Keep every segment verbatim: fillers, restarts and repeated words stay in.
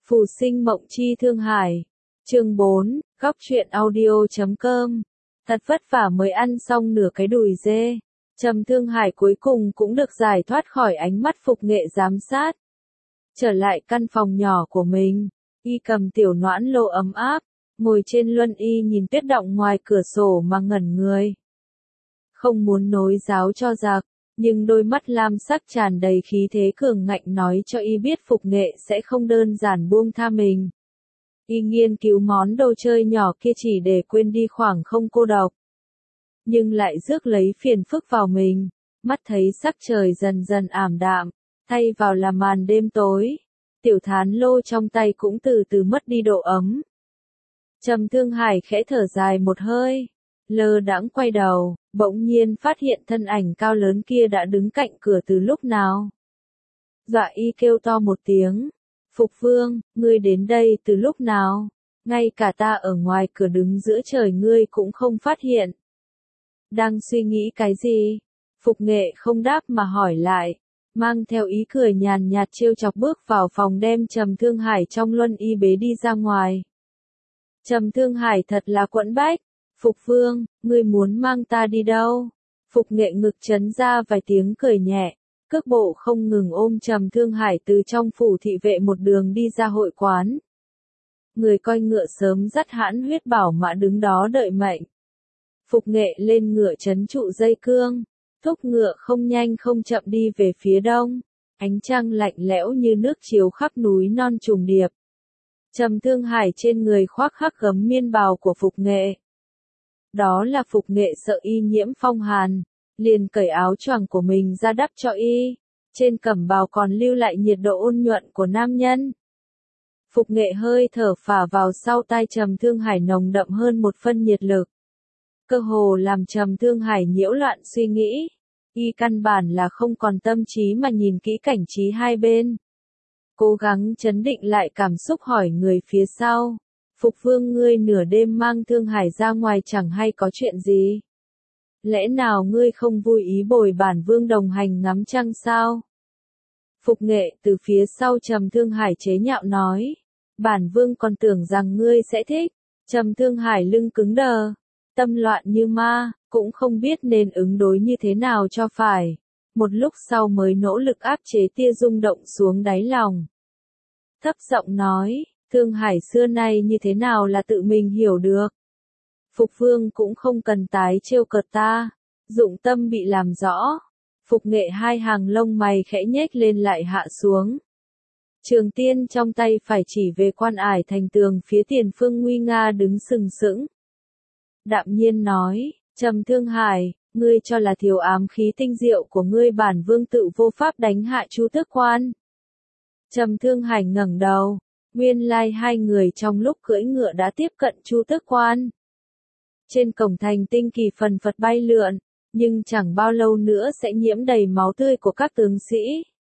Phù sinh mộng chi Thương Hải. Chương bốn, góc truyện audio chấm com. Thật vất vả mới ăn xong nửa cái đùi dê. Trầm Thương Hải cuối cùng cũng được giải thoát khỏi ánh mắt Phục Nghệ giám sát. Trở lại căn phòng nhỏ của mình, y cầm tiểu noãn lô ấm áp, ngồi trên luân y nhìn tuyết động ngoài cửa sổ mà ngẩn người. Không muốn nối giáo cho giặc, nhưng đôi mắt lam sắc tràn đầy khí thế cường ngạnh nói cho y biết Phục Nghệ sẽ không đơn giản buông tha mình. Y nghiên cứu món đồ chơi nhỏ kia chỉ để quên đi khoảng không cô độc. Nhưng lại rước lấy phiền phức vào mình, mắt thấy sắc trời dần dần ảm đạm, thay vào là màn đêm tối. Tiểu thán lô trong tay cũng từ từ mất đi độ ấm. Trầm Thương Hải khẽ thở dài một hơi, lơ đãng quay đầu, bỗng nhiên phát hiện thân ảnh cao lớn kia đã đứng cạnh cửa từ lúc nào. Dọa y kêu to một tiếng, Phục Vương, ngươi đến đây từ lúc nào? Ngay cả ta ở ngoài cửa đứng giữa trời ngươi cũng không phát hiện. Đang suy nghĩ cái gì? Phục Nghệ không đáp mà hỏi lại, mang theo ý cười nhàn nhạt trêu chọc bước vào phòng đem Trầm Thương Hải trong luân y bế đi ra ngoài. Trầm Thương Hải thật là quẫn bách. Phục Vương, ngươi muốn mang ta đi đâu? Phục Nghệ ngực chấn ra vài tiếng cười nhẹ, cước bộ không ngừng ôm Trầm Thương Hải từ trong phủ thị vệ một đường đi ra hội quán. Người coi ngựa sớm dắt hãn huyết bảo mã đứng đó đợi mệnh. Phục Nghệ lên ngựa trấn trụ dây cương, thúc ngựa không nhanh không chậm đi về phía đông, ánh trăng lạnh lẽo như nước chiếu khắp núi non trùng điệp. Trầm Thương Hải trên người khoác khắc gấm miên bào của Phục Nghệ. Đó là Phục Nghệ sợ y nhiễm phong hàn, liền cởi áo choàng của mình ra đắp cho y, trên cẩm bào còn lưu lại nhiệt độ ôn nhuận của nam nhân. Phục Nghệ hơi thở phả vào sau tai Trầm Thương Hải nồng đậm hơn một phân nhiệt lực. Cơ hồ làm Trầm Thương Hải nhiễu loạn suy nghĩ, y căn bản là không còn tâm trí mà nhìn kỹ cảnh trí hai bên. Cố gắng trấn định lại cảm xúc hỏi người phía sau. Phục Vương, ngươi nửa đêm mang Thương Hải ra ngoài chẳng hay có chuyện gì? Lẽ nào ngươi không vui ý bồi bản vương đồng hành ngắm trăng sao? Phục Nghệ từ phía sau Trầm Thương Hải chế nhạo nói, bản vương còn tưởng rằng ngươi sẽ thích. Trầm Thương Hải lưng cứng đờ, tâm loạn như ma, cũng không biết nên ứng đối như thế nào cho phải. Một lúc sau mới nỗ lực áp chế tia rung động xuống đáy lòng. Thấp giọng nói, Thương Hải xưa nay như thế nào là tự mình hiểu được. Phục Vương cũng không cần tái trêu cợt ta. Dụng tâm bị làm rõ. Phục Nghệ hai hàng lông mày khẽ nhếch lên lại hạ xuống. Trường tiên trong tay phải chỉ về quan ải thành tường phía tiền phương nguy nga đứng sừng sững. Đạm nhiên nói, Trầm Thương Hải, ngươi cho là thiếu ám khí tinh diệu của ngươi bản vương tự vô pháp đánh hạ Chu Tước Quan. Trầm Thương Hải ngẩng đầu. Nguyên lai hai người trong lúc cưỡi ngựa đã tiếp cận Chu Tước Quan. Trên cổng thành tinh kỳ phần phật bay lượn, nhưng chẳng bao lâu nữa sẽ nhiễm đầy máu tươi của các tướng sĩ.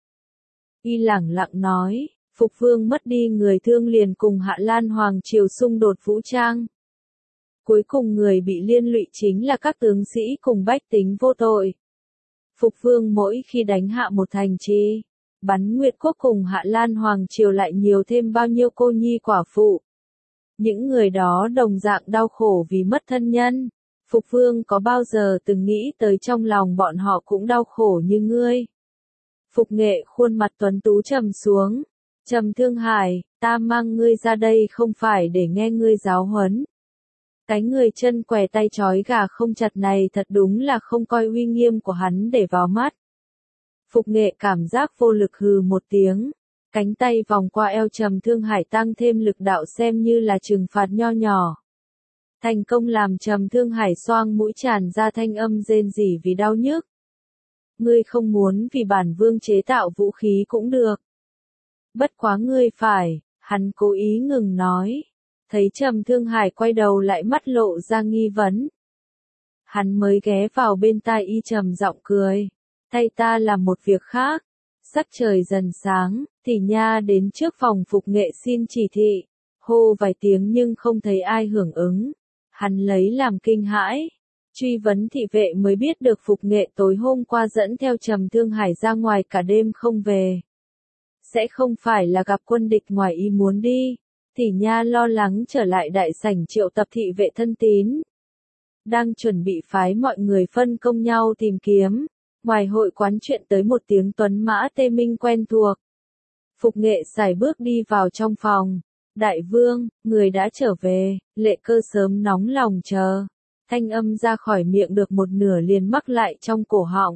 Y lẳng lặng nói, Phục Vương mất đi người thương liền cùng Hạ Lan Hoàng triều xung đột vũ trang. Cuối cùng người bị liên lụy chính là các tướng sĩ cùng bách tính vô tội. Phục Vương mỗi khi đánh hạ một thành trì, bắn Nguyệt Quốc cùng Hạ Lan Hoàng triều lại nhiều thêm bao nhiêu cô nhi quả phụ. Những người đó đồng dạng đau khổ vì mất thân nhân. Phục Vương có bao giờ từng nghĩ tới trong lòng bọn họ cũng đau khổ như ngươi? Phục Nghệ khuôn mặt tuấn tú trầm xuống. Trầm Thương Hải, ta mang ngươi ra đây không phải để nghe ngươi giáo huấn. Cái người chân què tay trói gà không chặt này thật đúng là không coi uy nghiêm của hắn để vào mắt. Phục Nghệ cảm giác vô lực hừ một tiếng, cánh tay vòng qua eo Trầm Thương Hải tăng thêm lực đạo xem như là trừng phạt nho nhỏ. Thành công làm Trầm Thương Hải xoang mũi tràn ra thanh âm rên rỉ vì đau nhức. Ngươi không muốn vì bản vương chế tạo vũ khí cũng được. Bất quá ngươi phải, hắn cố ý ngừng nói. Thấy Trầm Thương Hải quay đầu lại mắt lộ ra nghi vấn. Hắn mới ghé vào bên tai y trầm giọng cười. Thay ta làm một việc khác. Sắc trời dần sáng, thì nha đến trước phòng Phục Nghệ xin chỉ thị. Hô vài tiếng nhưng không thấy ai hưởng ứng. Hắn lấy làm kinh hãi. Truy vấn thị vệ mới biết được Phục Nghệ tối hôm qua dẫn theo Trầm Thương Hải ra ngoài cả đêm không về. sẽ không phải là gặp quân địch ngoài ý muốn đi. Tỷ Nha lo lắng trở lại đại sảnh triệu tập thị vệ thân tín. Đang chuẩn bị phái mọi người phân công nhau tìm kiếm. Ngoài hội quán chuyện tới một tiếng tuấn mã tê minh quen thuộc. Phục Nghệ sải bước đi vào trong phòng. Đại vương, người đã trở về, Lệ Cơ sớm nóng lòng chờ. Thanh âm ra khỏi miệng được một nửa liền mắc lại trong cổ họng.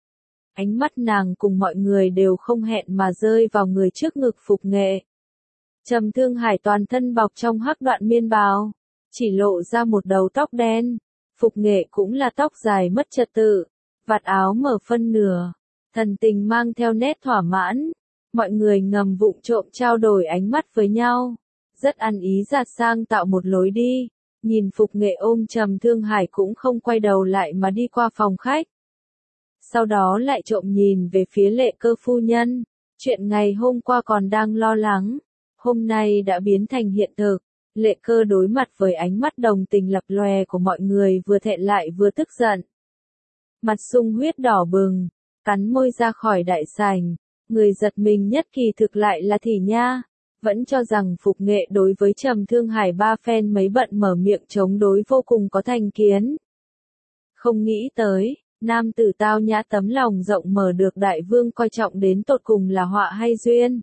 Ánh mắt nàng cùng mọi người đều không hẹn mà rơi vào người trước ngực Phục Nghệ. Trầm Thương Hải toàn thân bọc trong hắc đoạn miên bào, chỉ lộ ra một đầu tóc đen. Phục Nghệ cũng là tóc dài mất trật tự, vạt áo mở phân nửa, thần tình mang theo nét thỏa mãn. Mọi người ngầm vụng trộm trao đổi ánh mắt với nhau, rất ăn ý giạt sang tạo một lối đi. Nhìn Phục Nghệ ôm Trầm Thương Hải cũng không quay đầu lại mà đi qua phòng khách. Sau đó lại trộm nhìn về phía Lệ Cơ phu nhân, chuyện ngày hôm qua còn đang lo lắng, hôm nay đã biến thành hiện thực. Lệ Cơ đối mặt với ánh mắt đồng tình lập lòe của mọi người vừa thẹn lại vừa tức giận. Mặt sung huyết đỏ bừng, cắn môi ra khỏi đại sảnh, người giật mình nhất kỳ thực lại là Thị Nha. Vẫn cho rằng Phục Nghệ đối với Trầm Thương Hải ba phen mấy bận mở miệng chống đối vô cùng có thành kiến. Không nghĩ tới, nam tử tao nhã tấm lòng rộng mở được đại vương coi trọng đến tột cùng là họa hay duyên.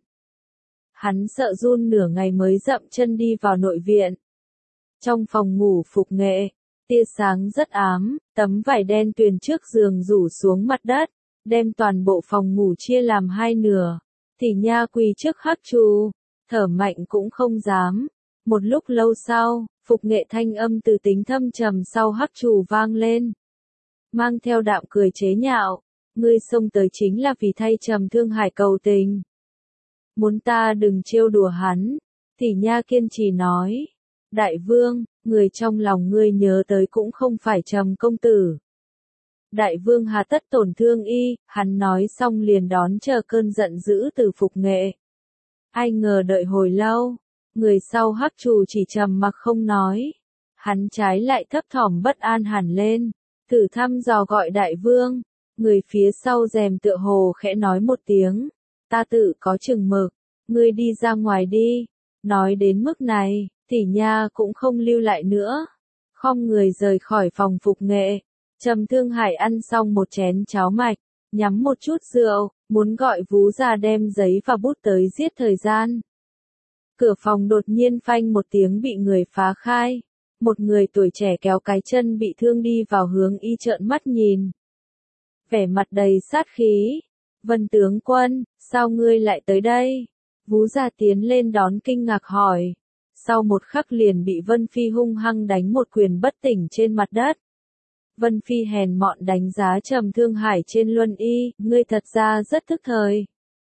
Hắn sợ run nửa ngày mới dậm chân đi vào nội viện. Trong phòng ngủ Phục Nghệ, tia sáng rất ám, tấm vải đen tuyền trước giường rủ xuống mặt đất, đem toàn bộ phòng ngủ chia làm hai nửa. Thị Nha quỳ trước hắc tru, thở mạnh cũng không dám. Một lúc lâu sau, Phục Nghệ thanh âm từ tính thâm trầm sau hắc tru vang lên. Mang theo đạm cười chế nhạo, ngươi xông tới chính là vì thay Trầm Thương Hải cầu tình. Muốn ta đừng trêu đùa hắn, Thị Nha kiên trì nói. Đại vương, người trong lòng ngươi nhớ tới cũng không phải Trầm công tử. Đại vương hà tất tổn thương y, hắn nói xong liền đón chờ cơn giận dữ từ Phục Nghệ. Ai ngờ đợi hồi lâu, người sau hắc trù chỉ trầm mặc không nói. Hắn trái lại thấp thỏm bất an hẳn lên, thử thăm dò gọi đại vương. Người phía sau rèm tựa hồ khẽ nói một tiếng, ta tự có chừng mực, ngươi đi ra ngoài đi. Nói đến mức này, Thị Nha cũng không lưu lại nữa, khom người rời khỏi phòng Phục Nghệ. Trầm Thương Hải ăn xong một chén cháo mạch, nhắm một chút rượu, muốn gọi Vú già đem giấy và bút tới giết thời gian. Cửa phòng đột nhiên phanh một tiếng bị người phá khai. Một người tuổi trẻ kéo cái chân bị thương đi vào hướng y trợn mắt nhìn. Vẻ mặt đầy sát khí. Vân tướng quân, sao ngươi lại tới đây? Vú già tiến lên đón kinh ngạc hỏi. Sau một khắc liền bị Vân Phi hung hăng đánh một quyền bất tỉnh trên mặt đất. Vân Phi hèn mọn đánh giá Trầm Thương Hải trên luân y, ngươi thật ra rất thức thời.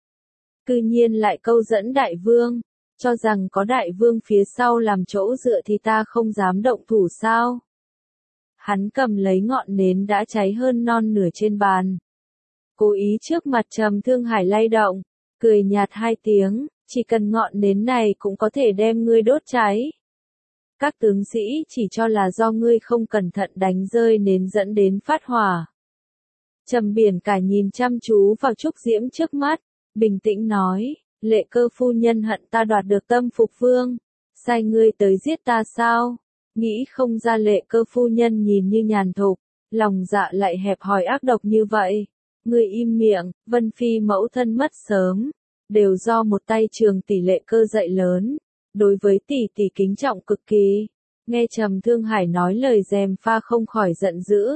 Cư nhiên lại câu dẫn đại vương, cho rằng có đại vương phía sau làm chỗ dựa thì ta không dám động thủ sao. Hắn cầm lấy ngọn nến đã cháy hơn non nửa trên bàn. Cố ý trước mặt Trầm Thương Hải lay động, cười nhạt hai tiếng, chỉ cần ngọn nến này cũng có thể đem ngươi đốt cháy. Các tướng sĩ chỉ cho là do ngươi không cẩn thận đánh rơi nến dẫn đến phát hỏa. Trầm Biển Cả nhìn chăm chú vào trúc diễm trước mắt, bình tĩnh nói, Lệ Cơ phu nhân hận ta đoạt được tâm Phục vương, sai ngươi tới giết ta sao? Nghĩ không ra Lệ Cơ phu nhân nhìn như nhàn thục, lòng dạ lại hẹp hòi ác độc như vậy. Ngươi im miệng, Vân Phi mẫu thân mất sớm, đều do một tay Trường tỷ Lệ Cơ dạy lớn. Đối với tỷ tỷ kính trọng cực kỳ. Nghe Trầm Thương Hải nói lời dèm pha không khỏi giận dữ.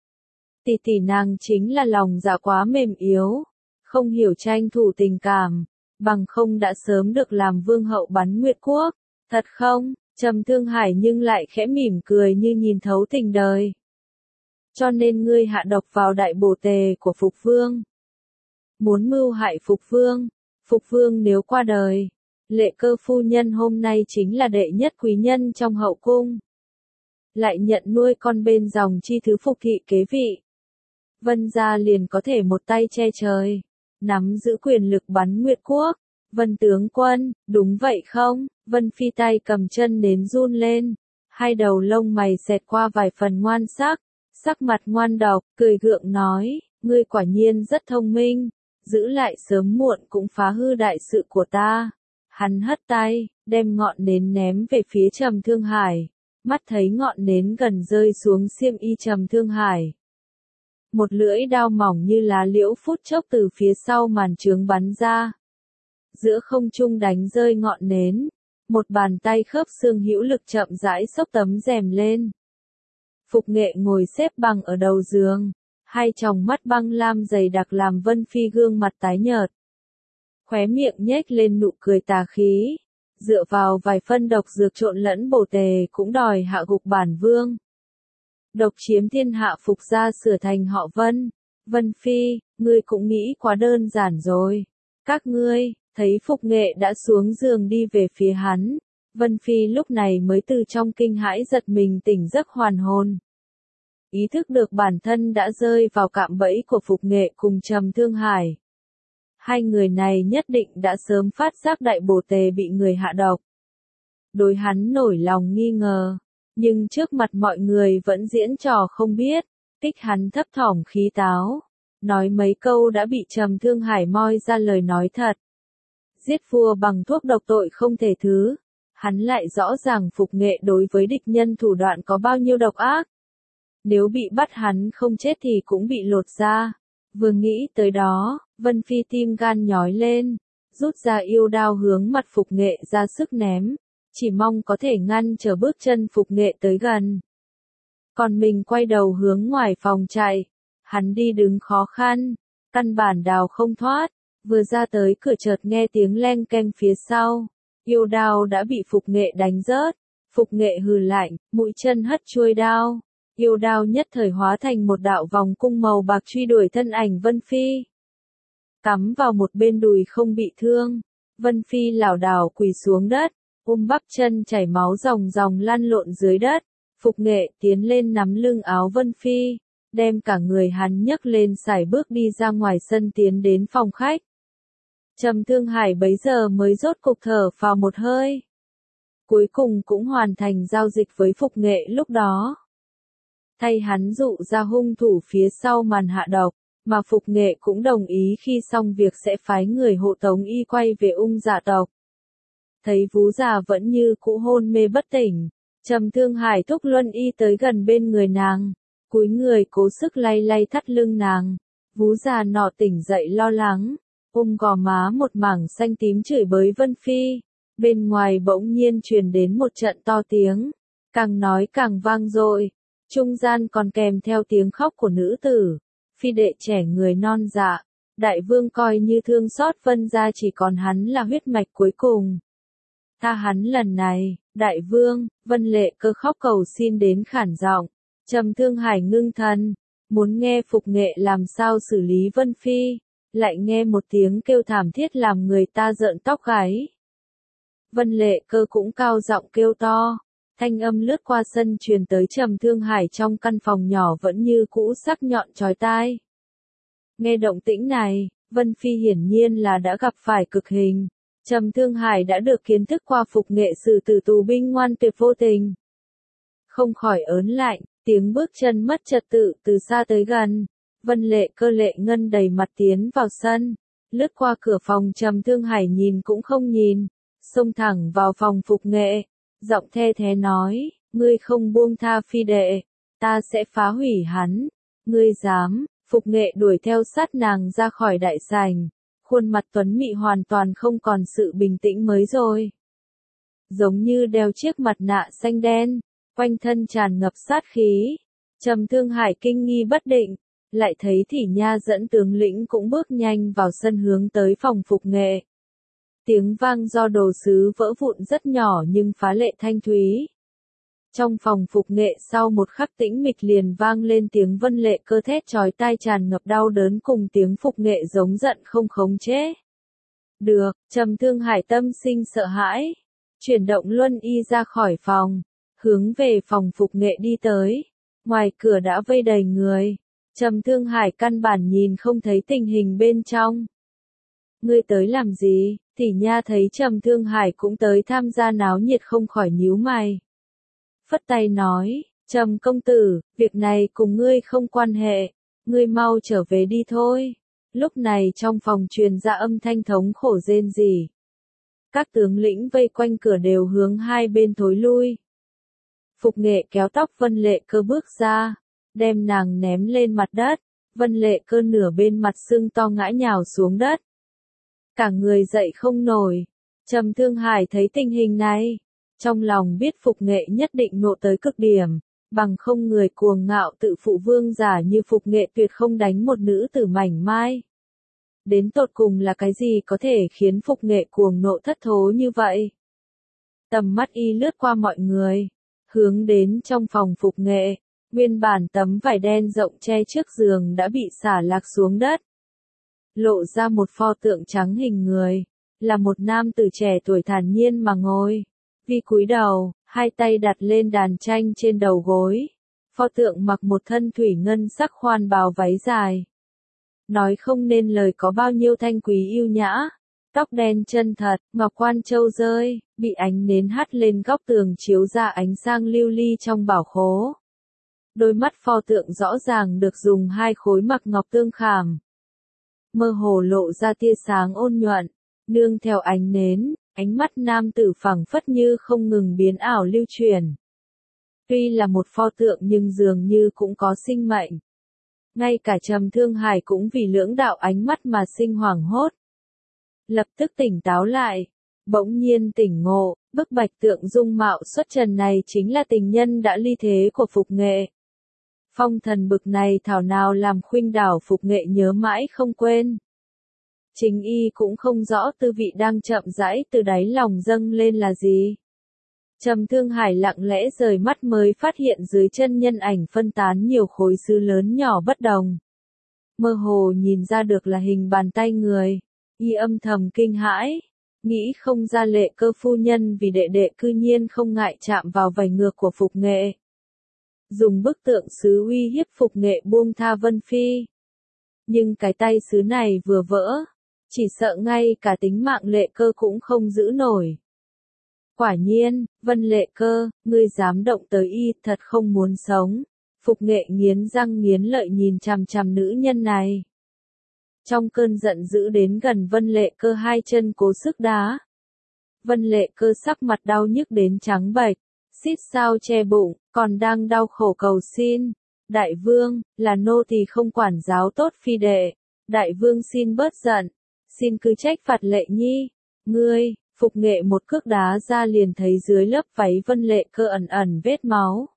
Tỷ tỷ nàng chính là lòng dạ quá mềm yếu, không hiểu tranh thủ tình cảm, bằng không đã sớm được làm vương hậu bắn Nguyệt Quốc. Thật không? Trầm Thương Hải nhưng lại khẽ mỉm cười như nhìn thấu tình đời. Cho nên ngươi hạ độc vào đại bồ tề của Phục vương. Muốn mưu hại Phục vương. Phục vương nếu qua đời, Lệ Cơ phu nhân hôm nay chính là đệ nhất quý nhân trong hậu cung. Lại nhận nuôi con bên dòng chi thứ Phục thị kế vị. Vân gia liền có thể một tay che trời, nắm giữ quyền lực bắn Nguyệt Quốc. Vân tướng quân, đúng vậy không? Vân Phi tay cầm chân nến run lên, hai đầu lông mày xẹt qua vài phần ngoan sắc, sắc mặt ngoan độc, cười gượng nói, ngươi quả nhiên rất thông minh, giữ lại sớm muộn cũng phá hư đại sự của ta. Hắn hất tay, đem ngọn nến ném về phía Trầm Thương Hải, mắt thấy ngọn nến gần rơi xuống xiêm y Trầm Thương Hải. Một lưỡi đao mỏng như lá liễu phút chốc từ phía sau màn trướng bắn ra. Giữa không trung đánh rơi ngọn nến, một bàn tay khớp xương hữu lực chậm rãi xốc tấm rèm lên. Phục Nghệ ngồi xếp bằng ở đầu giường, hai tròng mắt băng lam dày đặc làm Vân Phi gương mặt tái nhợt. Khóe miệng nhếch lên nụ cười tà khí, dựa vào vài phân độc dược trộn lẫn bổ tề cũng đòi hạ gục bản vương. Độc chiếm thiên hạ Phục gia sửa thành họ Vân. Vân Phi, ngươi cũng nghĩ quá đơn giản rồi. Các ngươi, thấy Phục Nghệ đã xuống giường đi về phía hắn. Vân Phi lúc này mới từ trong kinh hãi giật mình tỉnh giấc hoàn hồn. Ý thức được bản thân đã rơi vào cạm bẫy của Phục Nghệ cùng Trầm Thương Hải. Hai người này nhất định đã sớm phát giác đại bổ tề bị người hạ độc. Đối hắn nổi lòng nghi ngờ, nhưng trước mặt mọi người vẫn diễn trò không biết, kích hắn thấp thỏm khí táo. Nói mấy câu đã bị Trầm Thương Hải moi ra lời nói thật. Giết vua bằng thuốc độc tội không thể thứ. Hắn lại rõ ràng Phục Nghệ đối với địch nhân thủ đoạn có bao nhiêu độc ác. Nếu bị bắt hắn không chết thì cũng bị lột da. Vừa nghĩ tới đó, Vân Phi tim gan nhói lên, rút ra yêu đao hướng mặt Phục Nghệ ra sức ném, chỉ mong có thể ngăn trở bước chân Phục Nghệ tới gần. Còn mình quay đầu hướng ngoài phòng chạy, hắn đi đứng khó khăn, căn bản đào không thoát, vừa ra tới cửa chợt nghe tiếng leng keng phía sau, yêu đao đã bị Phục Nghệ đánh rớt. Phục Nghệ hừ lạnh, mũi chân hất chuôi đao. Yêu đao nhất thời hóa thành một đạo vòng cung màu bạc truy đuổi thân ảnh Vân Phi. Cắm vào một bên đùi không bị thương. Vân Phi lảo đảo quỳ xuống đất, ôm bắp chân chảy máu ròng ròng lăn lộn dưới đất. Phục Nghệ tiến lên nắm lưng áo Vân Phi, đem cả người hắn nhấc lên sải bước đi ra ngoài sân tiến đến phòng khách. Trầm Thương Hải bấy giờ mới rốt cục thở phào một hơi. Cuối cùng cũng hoàn thành giao dịch với Phục Nghệ lúc đó. Thay hắn dụ ra hung thủ phía sau màn hạ độc, mà Phục Nghệ cũng đồng ý khi xong việc sẽ phái người hộ tống y quay về Ung Dạ tộc. Thấy Vú già vẫn như cũ hôn mê bất tỉnh, Trầm Thương Hải thúc luân y tới gần bên người nàng, cúi người cố sức lay lay thắt lưng nàng. Vú già nọ tỉnh dậy lo lắng, ôm gò má một mảng xanh tím chửi bới Vân Phi. Bên ngoài bỗng nhiên truyền đến một trận to tiếng, càng nói càng vang dội. Trung gian còn kèm theo tiếng khóc của nữ tử. Phi đệ trẻ người non dạ, đại vương coi như thương xót Vân gia chỉ còn hắn là huyết mạch cuối cùng. Tha hắn lần này, đại vương. Vân Lệ Cơ khóc cầu xin đến khản giọng. Trầm Thương Hải ngưng thần, muốn nghe Phục Nghệ làm sao xử lý Vân Phi, lại nghe một tiếng kêu thảm thiết làm người ta rợn tóc gáy. Vân Lệ Cơ cũng cao giọng kêu to. Thanh âm lướt qua sân truyền tới Trầm Thương Hải trong căn phòng nhỏ vẫn như cũ sắc nhọn chói tai. Nghe động tĩnh này, Vân Phi hiển nhiên là đã gặp phải cực hình. Trầm Thương Hải đã được kiến thức qua Phục Nghệ xử tử tù binh ngoan tuyệt vô tình. Không khỏi ớn lạnh, tiếng bước chân mất trật tự từ xa tới gần. Vân Lệ Cơ lệ ngân đầy mặt tiến vào sân, lướt qua cửa phòng Trầm Thương Hải nhìn cũng không nhìn, xông thẳng vào phòng Phục Nghệ. Giọng the thế nói, ngươi không buông tha Phi đệ, ta sẽ phá hủy hắn. Ngươi dám? Phục Nghệ đuổi theo sát nàng ra khỏi đại sảnh, khuôn mặt tuấn mị hoàn toàn không còn sự bình tĩnh mới rồi. Giống như đeo chiếc mặt nạ xanh đen, quanh thân tràn ngập sát khí. Trầm Thương Hải kinh nghi bất định, lại thấy Thỉ Nha dẫn tướng lĩnh cũng bước nhanh vào sân hướng tới phòng Phục Nghệ. Tiếng vang do đồ sứ vỡ vụn rất nhỏ nhưng phá lệ thanh thúy. Trong phòng Phục Nghệ sau một khắc tĩnh mịch liền vang lên tiếng Vân Lệ Cơ thét chói tai tràn ngập đau đớn cùng tiếng Phục Nghệ giống giận không khống chế. Được, Trầm Thương Hải tâm sinh sợ hãi, chuyển động luân y ra khỏi phòng, hướng về phòng Phục Nghệ đi tới. Ngoài cửa đã vây đầy người, Trầm Thương Hải căn bản nhìn không thấy tình hình bên trong. Ngươi tới làm gì? Thỉ Nha thấy Trầm Thương Hải cũng tới tham gia náo nhiệt không khỏi nhíu mày. Phất tay nói, Trầm công tử, việc này cùng ngươi không quan hệ, ngươi mau trở về đi thôi. Lúc này trong phòng truyền ra âm thanh thống khổ rên rỉ. Các tướng lĩnh vây quanh cửa đều hướng hai bên thối lui. Phục Nghệ kéo tóc Vân Lệ Cơ bước ra, đem nàng ném lên mặt đất. Vân Lệ Cơ nửa bên mặt sưng to ngã nhào xuống đất. Cả người dậy không nổi. Trầm Thương Hải thấy tình hình này, trong lòng biết Phục Nghệ nhất định nộ tới cực điểm, bằng không người cuồng ngạo tự phụ vương giả như Phục Nghệ tuyệt không đánh một nữ tử mảnh mai. Đến tột cùng là cái gì có thể khiến Phục Nghệ cuồng nộ thất thố như vậy? Tầm mắt y lướt qua mọi người, hướng đến trong phòng Phục Nghệ, nguyên bản tấm vải đen rộng che trước giường đã bị xả lạc xuống đất. Lộ ra một pho tượng trắng hình người, là một nam tử trẻ tuổi thản nhiên mà ngồi. Vi cúi đầu, hai tay đặt lên đàn tranh trên đầu gối. Pho tượng mặc một thân thủy ngân sắc khoan bào váy dài. Nói không nên lời có bao nhiêu thanh quý yêu nhã. Tóc đen chân thật, ngọc quan châu rơi, bị ánh nến hắt lên góc tường chiếu ra ánh sang lưu ly trong bảo khố. Đôi mắt pho tượng rõ ràng được dùng hai khối mặc ngọc tương khảm. Mơ hồ lộ ra tia sáng ôn nhuận, nương theo ánh nến, ánh mắt nam tử phẳng phất như không ngừng biến ảo lưu chuyển. Tuy là một pho tượng nhưng dường như cũng có sinh mệnh. Ngay cả Trầm Thương Hải cũng vì lưỡng đạo ánh mắt mà sinh hoảng hốt. Lập tức tỉnh táo lại, bỗng nhiên tỉnh ngộ, bức bạch tượng dung mạo xuất trần này chính là tình nhân đã ly thế của Phục Nghệ. Phong thần bực này thảo nào làm khuynh đảo Phục Nghệ nhớ mãi không quên. Chính y cũng không rõ tư vị đang chậm rãi từ đáy lòng dâng lên là gì. Trầm Thương Hải lặng lẽ rời mắt mới phát hiện dưới chân nhân ảnh phân tán nhiều khối sứ lớn nhỏ bất đồng. Mơ hồ nhìn ra được là hình bàn tay người, y âm thầm kinh hãi, nghĩ không ra Lệ Cơ phu nhân vì đệ đệ cư nhiên không ngại chạm vào vảy ngược của Phục Nghệ. Dùng bức tượng sứ uy hiếp Phục Nghệ buông tha Vân Phi. Nhưng cái tay sứ này vừa vỡ, chỉ sợ ngay cả tính mạng Lệ Cơ cũng không giữ nổi. Quả nhiên, Vân Lệ Cơ, ngươi dám động tới y, thật không muốn sống. Phục Nghệ nghiến răng nghiến lợi nhìn chằm chằm nữ nhân này. Trong cơn giận dữ đến gần Vân Lệ Cơ hai chân cố sức đá. Vân Lệ Cơ sắc mặt đau nhức đến trắng bệch, xít sao che bụng, còn đang đau khổ cầu xin. Đại vương, là nô tỳ không quản giáo tốt phi đệ. Đại vương xin bớt giận, xin cứ trách phạt Lệ nhi. Ngươi, Phục Nghệ một cước đá ra liền thấy dưới lớp váy Vân Lệ Cơ ẩn ẩn vết máu.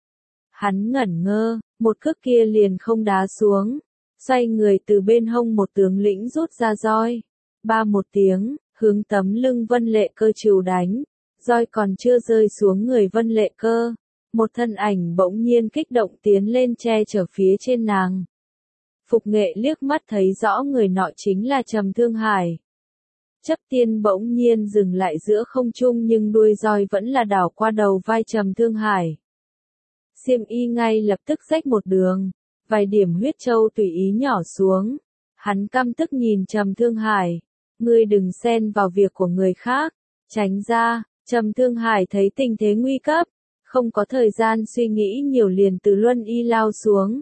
Hắn ngẩn ngơ, một cước kia liền không đá xuống. Xoay người từ bên hông một tướng lĩnh rút ra roi. Ba một tiếng, hướng tấm lưng Vân Lệ Cơ trìu đánh. Roi còn chưa rơi xuống người Vân Lệ Cơ. Một thân ảnh bỗng nhiên kích động tiến lên che chở phía trên nàng. Phục Nghệ liếc mắt thấy rõ người nọ chính là Trầm Thương Hải. Chấp tiên bỗng nhiên dừng lại giữa không trung nhưng đuôi roi vẫn là đảo qua đầu vai Trầm Thương Hải. Xiêm y ngay lập tức rách một đường, vài điểm huyết châu tùy ý nhỏ xuống. Hắn căm tức nhìn Trầm Thương Hải, ngươi đừng xen vào việc của người khác, tránh ra. Trầm Thương Hải thấy tình thế nguy cấp, không có thời gian suy nghĩ nhiều liền từ luân y lao xuống.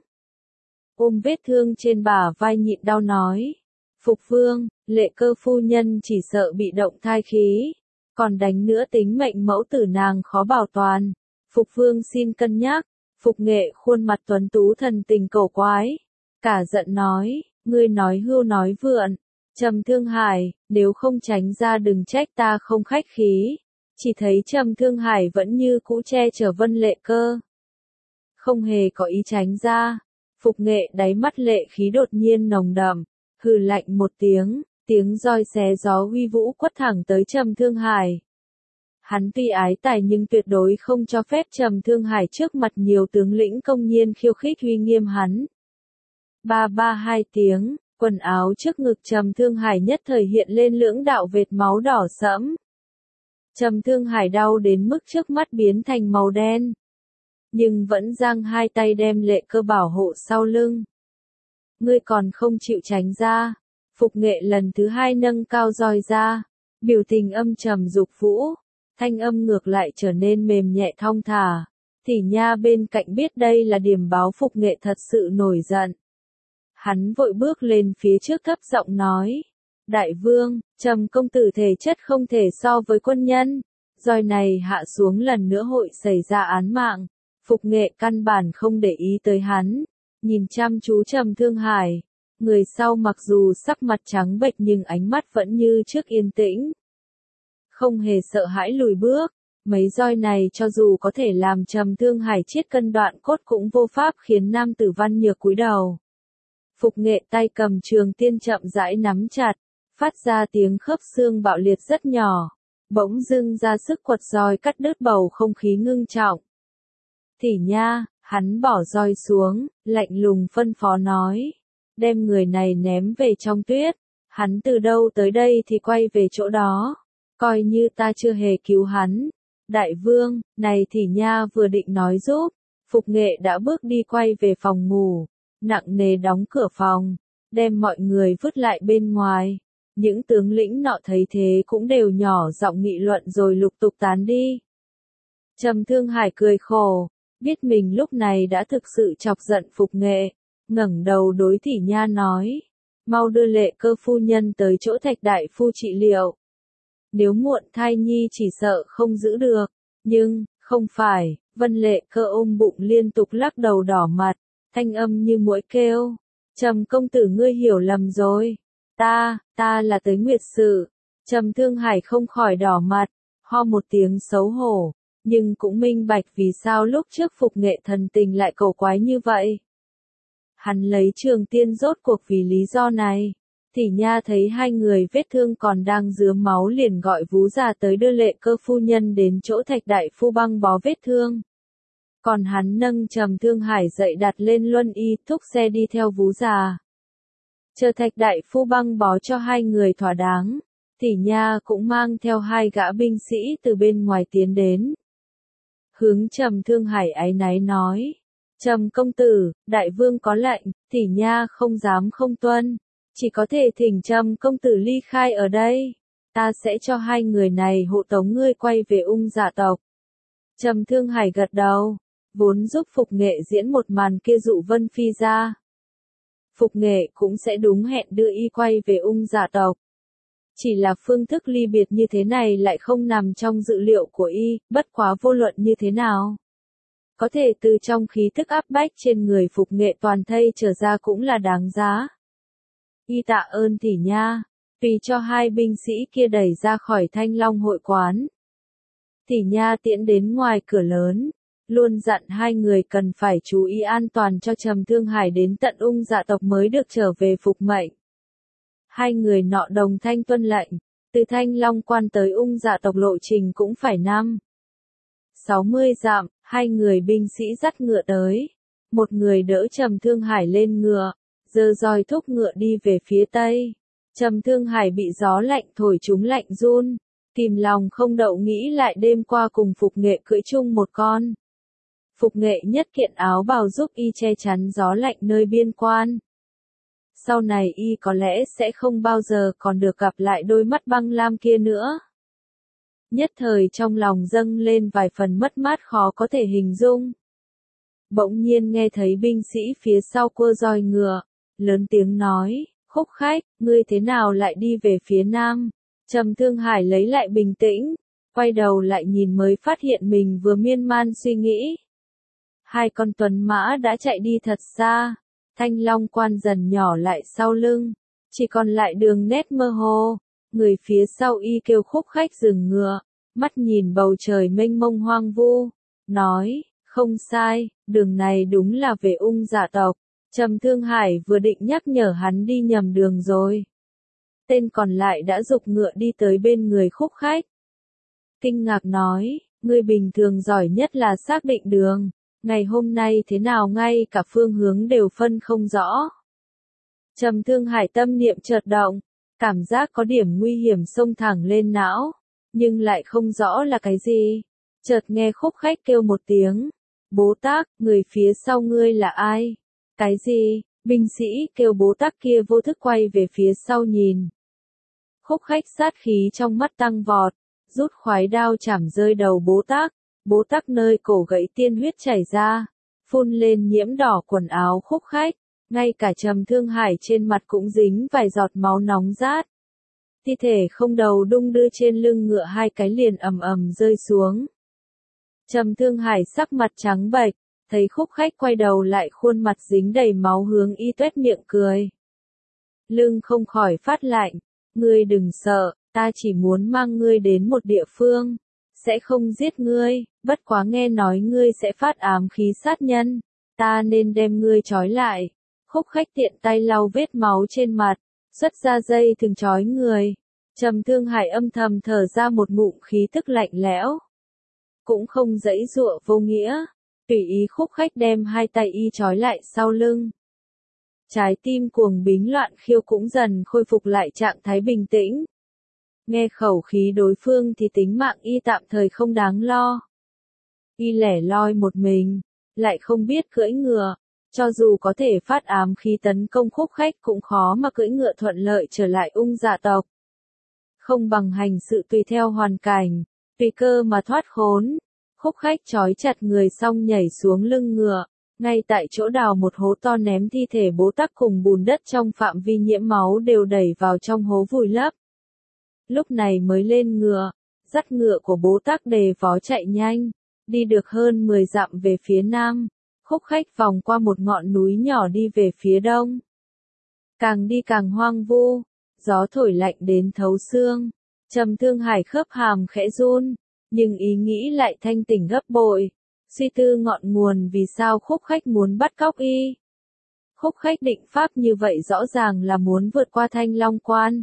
Ôm vết thương trên bả vai nhịn đau nói. Phục vương, Lệ Cơ phu nhân chỉ sợ bị động thai khí, còn đánh nữa tính mệnh mẫu tử nàng khó bảo toàn. Phục vương xin cân nhắc. Phục Nghệ khuôn mặt tuấn tú thần tình cầu quái, cả giận nói, ngươi nói hưu nói vượn. Trầm Thương Hải, nếu không tránh ra đừng trách ta không khách khí. Chỉ thấy Trầm Thương Hải vẫn như cũ che chở Vân Lệ Cơ, không hề có ý tránh ra. Phục Nghệ đáy mắt lệ khí đột nhiên nồng đậm, hừ lạnh một tiếng, tiếng roi xé gió uy vũ quất thẳng tới Trầm Thương Hải. Hắn tuy ái tài nhưng tuyệt đối không cho phép Trầm Thương Hải trước mặt nhiều tướng lĩnh công nhiên khiêu khích uy nghiêm hắn. Ba ba hai tiếng, quần áo trước ngực Trầm Thương Hải nhất thời hiện lên lưỡng đạo vệt máu đỏ sẫm. Trầm Thương Hải đau đến mức trước mắt biến thành màu đen, nhưng vẫn giang hai tay đem Lệ Cơ bảo hộ sau lưng. Ngươi còn không chịu tránh ra. Phục Nghệ lần thứ hai nâng cao roi ra, biểu tình âm trầm dục vũ, thanh âm ngược lại trở nên mềm nhẹ thong thả. Tỷ nha bên cạnh biết đây là điểm báo Phục Nghệ thật sự nổi giận. Hắn vội bước lên phía trước thấp giọng nói. Đại vương, Trầm công tử thể chất không thể so với quân nhân. Roi này hạ xuống lần nữa hội xảy ra án mạng. Phục Nghệ căn bản không để ý tới hắn. Nhìn chăm chú Trầm Thương Hải. Người sau mặc dù sắc mặt trắng bệch nhưng ánh mắt vẫn như trước yên tĩnh. Không hề sợ hãi lùi bước. Mấy roi này cho dù có thể làm Trầm Thương Hải chiết cân đoạn cốt cũng vô pháp khiến nam tử Văn Nhược cúi đầu. Phục Nghệ tay cầm trường tiên chậm rãi nắm chặt, phát ra tiếng khớp xương bạo liệt rất nhỏ. Bỗng dưng ra sức quật roi cắt đứt bầu không khí ngưng trọng. Tỷ nha, hắn bỏ roi xuống, lạnh lùng phân phó nói. Đem người này ném về trong tuyết. Hắn từ đâu tới đây thì quay về chỗ đó. Coi như ta chưa hề cứu hắn. Đại vương, này Tỷ nha vừa định nói giúp. Phục Nghệ đã bước đi quay về phòng ngủ. Nặng nề đóng cửa phòng. Đem mọi người vứt lại bên ngoài. Những tướng lĩnh nọ thấy thế cũng đều nhỏ giọng nghị luận rồi lục tục tán đi. Trầm Thương Hải cười khổ. Biết mình lúc này đã thực sự chọc giận Phục Nghệ. Ngẩng đầu đối Tỷ nha nói. Mau đưa Lệ Cơ phu nhân tới chỗ Thạch đại phu trị liệu. Nếu muộn thai nhi chỉ sợ không giữ được. Nhưng, không phải, Vân Lệ Cơ ôm bụng liên tục lắc đầu đỏ mặt. Thanh âm như muỗi kêu. Trầm công tử ngươi hiểu lầm rồi. Ta, ta là tới nguyệt sự. Trầm Thương Hải không khỏi đỏ mặt. Ho một tiếng xấu hổ. Nhưng cũng minh bạch vì sao lúc trước Phục Nghệ thần tình lại cầu quái như vậy. Hắn lấy trường tiên rốt cuộc vì lý do này. Tỷ nha thấy hai người vết thương còn đang dứa máu liền gọi Vú già tới đưa Lệ Cơ phu nhân đến chỗ Thạch đại phu băng bó vết thương. Còn hắn nâng Trầm Thương Hải dậy đặt lên luân y thúc xe đi theo Vú già. Chờ Thạch đại phu băng bó cho hai người thỏa đáng. Tỷ nha cũng mang theo hai gã binh sĩ từ bên ngoài tiến đến. Hướng Trầm Thương Hải áy náy nói. Trầm công tử, đại vương có lệnh, Tỷ nha không dám không tuân. Chỉ có thể thỉnh Trầm công tử ly khai ở đây. Ta sẽ cho hai người này hộ tống ngươi quay về ung dạ tộc. Trầm Thương Hải gật đầu. Vốn giúp Phục Nghệ diễn một màn kia dụ Vân Phi ra. Phục Nghệ cũng sẽ đúng hẹn đưa y quay về ung dạ tộc. Chỉ là phương thức ly biệt như thế này lại không nằm trong dự liệu của y, bất quá vô luận như thế nào. Có thể từ trong khí thức áp bách trên người Phục Nghệ toàn thây trở ra cũng là đáng giá. Y tạ ơn Tỷ nha, vì cho hai binh sĩ kia đẩy ra khỏi Thanh Long hội quán. Tỷ nha tiễn đến ngoài cửa lớn, luôn dặn hai người cần phải chú ý an toàn cho Trầm Thương Hải đến tận ung dạ tộc mới được trở về phục mệnh. Hai người nọ đồng thanh tuân lệnh, từ Thanh Long quan tới ung dạ tộc lộ trình cũng phải năm. sáu mươi dặm, hai người binh sĩ dắt ngựa tới. Một người đỡ Trầm Thương Hải lên ngựa, giơ roi thúc ngựa đi về phía tây. Trầm Thương Hải bị gió lạnh thổi trúng lạnh run, kìm lòng không đậu nghĩ lại đêm qua cùng Phục Nghệ cưỡi chung một con. Phục Nghệ nhất kiện áo bào giúp y che chắn gió lạnh nơi biên quan. Sau này y có lẽ sẽ không bao giờ còn được gặp lại đôi mắt băng lam kia nữa. Nhất thời trong lòng dâng lên vài phần mất mát khó có thể hình dung. Bỗng nhiên nghe thấy binh sĩ phía sau cua roi ngựa, lớn tiếng nói, Khúc khách, ngươi thế nào lại đi về phía nam? Trầm Thương Hải lấy lại bình tĩnh, quay đầu lại nhìn mới phát hiện mình vừa miên man suy nghĩ. Hai con tuấn mã đã chạy đi thật xa, Thanh Long quan dần nhỏ lại sau lưng, chỉ còn lại đường nét mơ hồ. Người phía sau y kêu Khúc khách dừng ngựa, mắt nhìn bầu trời mênh mông hoang vu, nói, không sai, đường này đúng là về ung dạ tộc. Trầm Thương Hải vừa định nhắc nhở hắn đi nhầm đường rồi. Tên còn lại đã giục ngựa đi tới bên người Khúc khách. Kinh ngạc nói, ngươi bình thường giỏi nhất là xác định đường, ngày hôm nay thế nào ngay cả phương hướng đều phân không rõ. Trầm Thương Hải tâm niệm chợt động, cảm giác có điểm nguy hiểm xông thẳng lên não, nhưng lại không rõ là cái gì. Chợt nghe Khúc khách kêu một tiếng, Bố Tát, người phía sau ngươi là ai? Cái gì? Binh sĩ kêu Bố Tát kia vô thức quay về phía sau nhìn. Khúc khách sát khí trong mắt tăng vọt, rút khoái đao chảm rơi đầu Bố Tát. Bố Tát nơi cổ gãy tiên huyết chảy ra, phun lên nhiễm đỏ quần áo Khúc khách. ngay cả Trầm Thương Hải trên mặt cũng dính vài giọt máu nóng rát. Thi thể không đầu đung đưa trên lưng ngựa hai cái liền ầm ầm rơi xuống. Trầm Thương Hải sắc mặt trắng bệch, thấy Khúc Khách quay đầu lại khuôn mặt dính đầy máu hướng y tuét miệng cười. Lưng không khỏi phát lạnh, ngươi đừng sợ, ta chỉ muốn mang ngươi đến một địa phương, sẽ không giết ngươi, bất quá nghe nói ngươi sẽ phát ám khí sát nhân, ta nên đem ngươi trói lại. Khúc Khách tiện tay lau vết máu trên mặt, xuất ra dây thừng trói người. Trầm Thương Hải âm thầm thở ra một ngụm khí tức lạnh lẽo. Cũng không giãy giụa vô nghĩa, tùy ý Khúc Khách đem hai tay y trói lại sau lưng. Trái tim cuồng bính loạn khiêu cũng dần khôi phục lại trạng thái bình tĩnh. Nghe khẩu khí đối phương thì tính mạng y tạm thời không đáng lo. Y lẻ loi một mình, lại không biết cưỡi ngựa, cho dù có thể phát ám khí tấn công Khúc Khách cũng khó mà cưỡi ngựa thuận lợi trở lại Ung Dạ tộc. Không bằng hành sự tùy theo hoàn cảnh, tùy cơ mà thoát khốn. Khúc Khách trói chặt người xong nhảy xuống lưng ngựa, ngay tại chỗ đào một hố to ném thi thể Bố Tắc cùng bùn đất trong phạm vi nhiễm máu đều đẩy vào trong hố vùi lấp. Lúc này mới lên ngựa, dắt ngựa của Bố Tắc đề phó chạy nhanh, đi được hơn mười dặm về phía nam. Khúc Khách vòng qua một ngọn núi nhỏ đi về phía đông. Càng đi càng hoang vu, gió thổi lạnh đến thấu xương. Trầm Thương Hải khớp hàm khẽ run, nhưng ý nghĩ lại thanh tỉnh gấp bội. Suy tư ngọn nguồn vì sao Khúc Khách muốn bắt cóc y. Khúc Khách định pháp như vậy rõ ràng là muốn vượt qua Thanh Long Quan.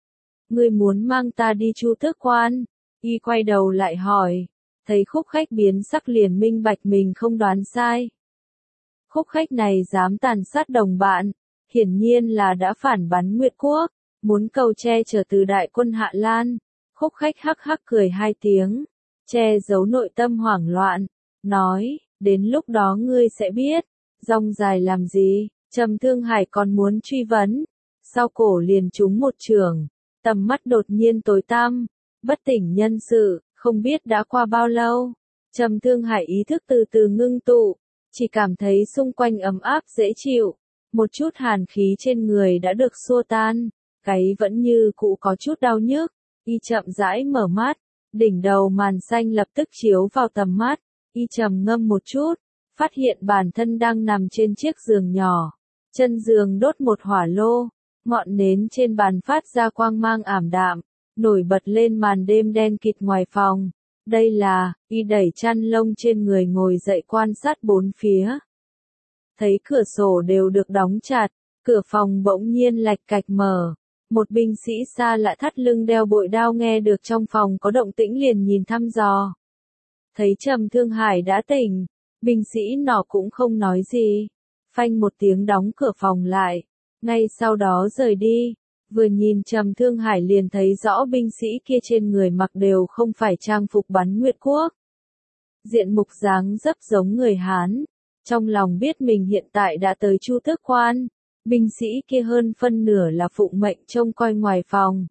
Ngươi muốn mang ta đi Chu Tước Quan? Y quay đầu lại hỏi, thấy Khúc Khách biến sắc liền minh bạch mình không đoán sai. Khúc Khách này dám tàn sát đồng bạn, hiển nhiên là đã phản bắn Nguyệt Quốc, muốn cầu che chở từ đại quân Hạ Lan. Khúc Khách hắc hắc cười hai tiếng, che giấu nội tâm hoảng loạn, nói, đến lúc đó ngươi sẽ biết, rong dài làm gì. Trầm Thương Hải còn muốn truy vấn, sau cổ liền trúng một chưởng, tầm mắt đột nhiên tối tăm, bất tỉnh nhân sự, không biết đã qua bao lâu. Trầm Thương Hải ý thức từ từ ngưng tụ, chỉ cảm thấy xung quanh ấm áp dễ chịu, một chút hàn khí trên người đã được xua tan, gáy vẫn như cũ có chút đau nhức. Y chậm rãi mở mắt, đỉnh đầu màn xanh lập tức chiếu vào tầm mắt, y trầm ngâm một chút, phát hiện bản thân đang nằm trên chiếc giường nhỏ, chân giường đốt một hỏa lô, ngọn nến trên bàn phát ra quang mang ảm đạm, nổi bật lên màn đêm đen kịt ngoài phòng. Đây là, y đẩy chăn lông trên người ngồi dậy quan sát bốn phía. Thấy cửa sổ đều được đóng chặt, cửa phòng bỗng nhiên lạch cạch mở. Một binh sĩ xa lạ thắt lưng đeo bội đao nghe được trong phòng có động tĩnh liền nhìn thăm dò. Thấy Trầm Thương Hải đã tỉnh, binh sĩ nọ cũng không nói gì. Phanh một tiếng đóng cửa phòng lại, ngay sau đó rời đi. Vừa nhìn Trầm Thương Hải liền thấy rõ binh sĩ kia trên người mặc đều không phải trang phục bắn Nguyệt Quốc. Diện mục dáng dấp giống người Hán, trong lòng biết mình hiện tại đã tới Chu Tước Quan. Binh sĩ kia hơn phân nửa là phụng mệnh trông coi ngoài phòng.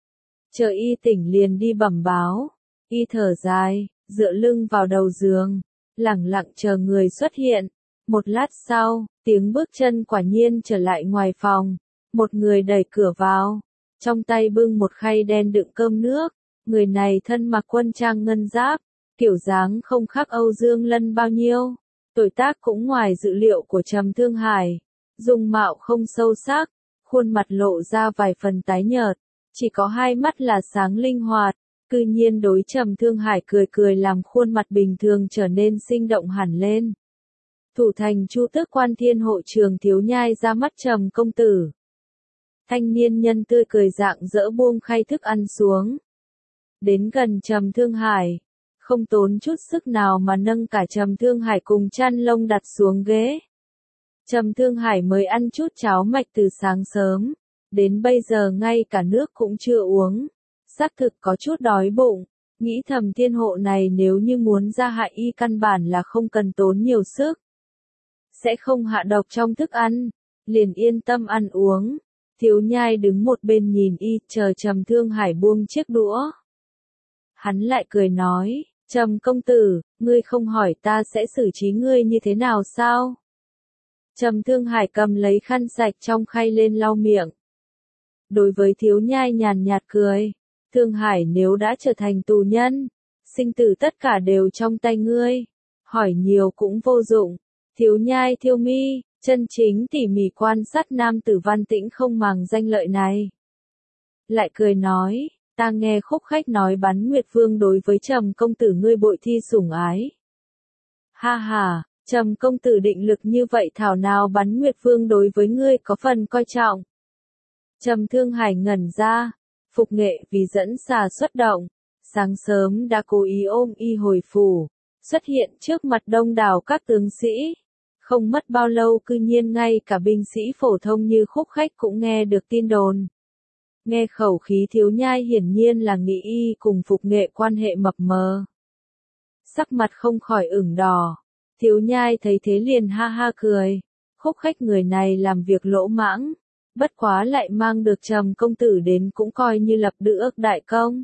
Chờ y tỉnh liền đi bẩm báo, y thở dài, dựa lưng vào đầu giường, lẳng lặng chờ người xuất hiện. Một lát sau, tiếng bước chân quả nhiên trở lại ngoài phòng, một người đẩy cửa vào, trong tay bưng một khay đen đựng cơm nước, người này thân mặc quân trang ngân giáp, kiểu dáng không khác Âu Dương Lân bao nhiêu, tuổi tác cũng ngoài dự liệu của Trầm Thương Hải. Dung mạo không sâu sắc, khuôn mặt lộ ra vài phần tái nhợt, chỉ có hai mắt là sáng linh hoạt, cư nhiên đối Trầm Thương Hải cười cười làm khuôn mặt bình thường trở nên sinh động hẳn lên. Thủ thành Chu Tước Quan Thiên Hộ Trường Thiếu Nhai ra mắt Trầm công tử. Thanh niên nhân tươi cười rạng rỡ buông khay thức ăn xuống. Đến gần Trầm Thương Hải, không tốn chút sức nào mà nâng cả Trầm Thương Hải cùng chăn lông đặt xuống ghế. Trầm Thương Hải mới ăn chút cháo mạch từ sáng sớm, đến bây giờ ngay cả nước cũng chưa uống, xác thực có chút đói bụng, nghĩ thầm thiên hộ này nếu như muốn ra hại y căn bản là không cần tốn nhiều sức. Sẽ không hạ độc trong thức ăn, liền yên tâm ăn uống. Thiếu Nhai đứng một bên nhìn y chờ Trầm Thương Hải buông chiếc đũa. Hắn lại cười nói, Trầm công tử, ngươi không hỏi ta sẽ xử trí ngươi như thế nào sao? Trầm Thương Hải cầm lấy khăn sạch trong khay lên lau miệng. Đối với Thiếu Nhai nhàn nhạt cười, Thương Hải nếu đã trở thành tù nhân, sinh tử tất cả đều trong tay ngươi, hỏi nhiều cũng vô dụng. Thiếu Nhai thiêu mi, chân chính tỉ mỉ quan sát nam tử Văn Tĩnh không màng danh lợi này. Lại cười nói, ta nghe Khúc Khách nói Bắn Nguyệt Vương đối với Trầm công tử ngươi bội thi sủng ái. Ha ha, Trầm công tử định lực như vậy thảo nào Bắn Nguyệt Vương đối với ngươi có phần coi trọng. Trầm Thương Hải ngẩn ra, Phục Nghệ vì dẫn xà xuất động, sáng sớm đã cố ý ôm y hồi phủ, xuất hiện trước mặt đông đảo các tướng sĩ. Không mất bao lâu cư nhiên ngay cả binh sĩ phổ thông như Khúc Khách cũng nghe được tin đồn. Nghe khẩu khí Thiếu Nhai hiển nhiên là nghĩ y cùng Phục Nghệ quan hệ mập mờ. Sắc mặt không khỏi ửng đỏ, Thiếu Nhai thấy thế liền ha ha cười, Khúc Khách người này làm việc lỗ mãng, bất quá lại mang được Trầm công tử đến cũng coi như lập được đại công.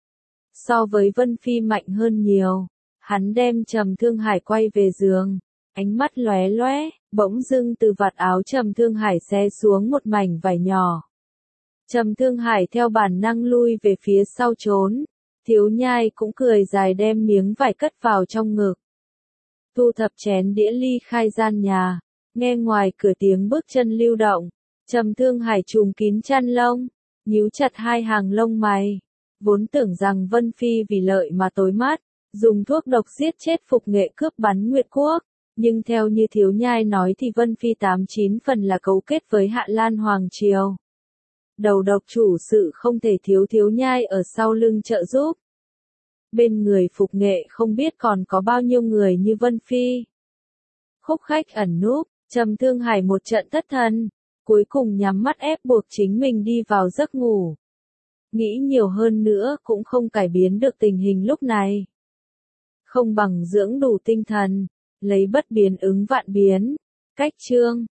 So với Vân Phi mạnh hơn nhiều, hắn đem Trầm Thương Hải quay về giường, ánh mắt lóe lóe, bỗng dưng từ vạt áo Trầm Thương Hải xé xuống một mảnh vải nhỏ. Trầm Thương Hải theo bản năng lui về phía sau trốn, Thiếu Nhai cũng cười dài đem miếng vải cất vào trong ngực. Thu thập chén đĩa ly khai gian nhà, nghe ngoài cửa tiếng bước chân lưu động, Trầm Thương Hải trùm kín chăn lông, nhíu chặt hai hàng lông mày, vốn tưởng rằng Vân Phi vì lợi mà tối mắt, dùng thuốc độc giết chết Phục Nghệ cướp Bắn Nguyệt Quốc, nhưng theo như Thiếu Nhai nói thì Vân Phi tám chín phần là cấu kết với Hạ Lan Hoàng Triều. Đầu độc chủ sự không thể thiếu Thiếu Nhai ở sau lưng trợ giúp. Bên người Phục Nghệ không biết còn có bao nhiêu người như Vân Phi. Khúc Khách ẩn núp, Trầm Thương Hải một trận thất thần, cuối cùng nhắm mắt ép buộc chính mình đi vào giấc ngủ. Nghĩ nhiều hơn nữa cũng không cải biến được tình hình lúc này. Không bằng dưỡng đủ tinh thần, lấy bất biến ứng vạn biến. Cách chương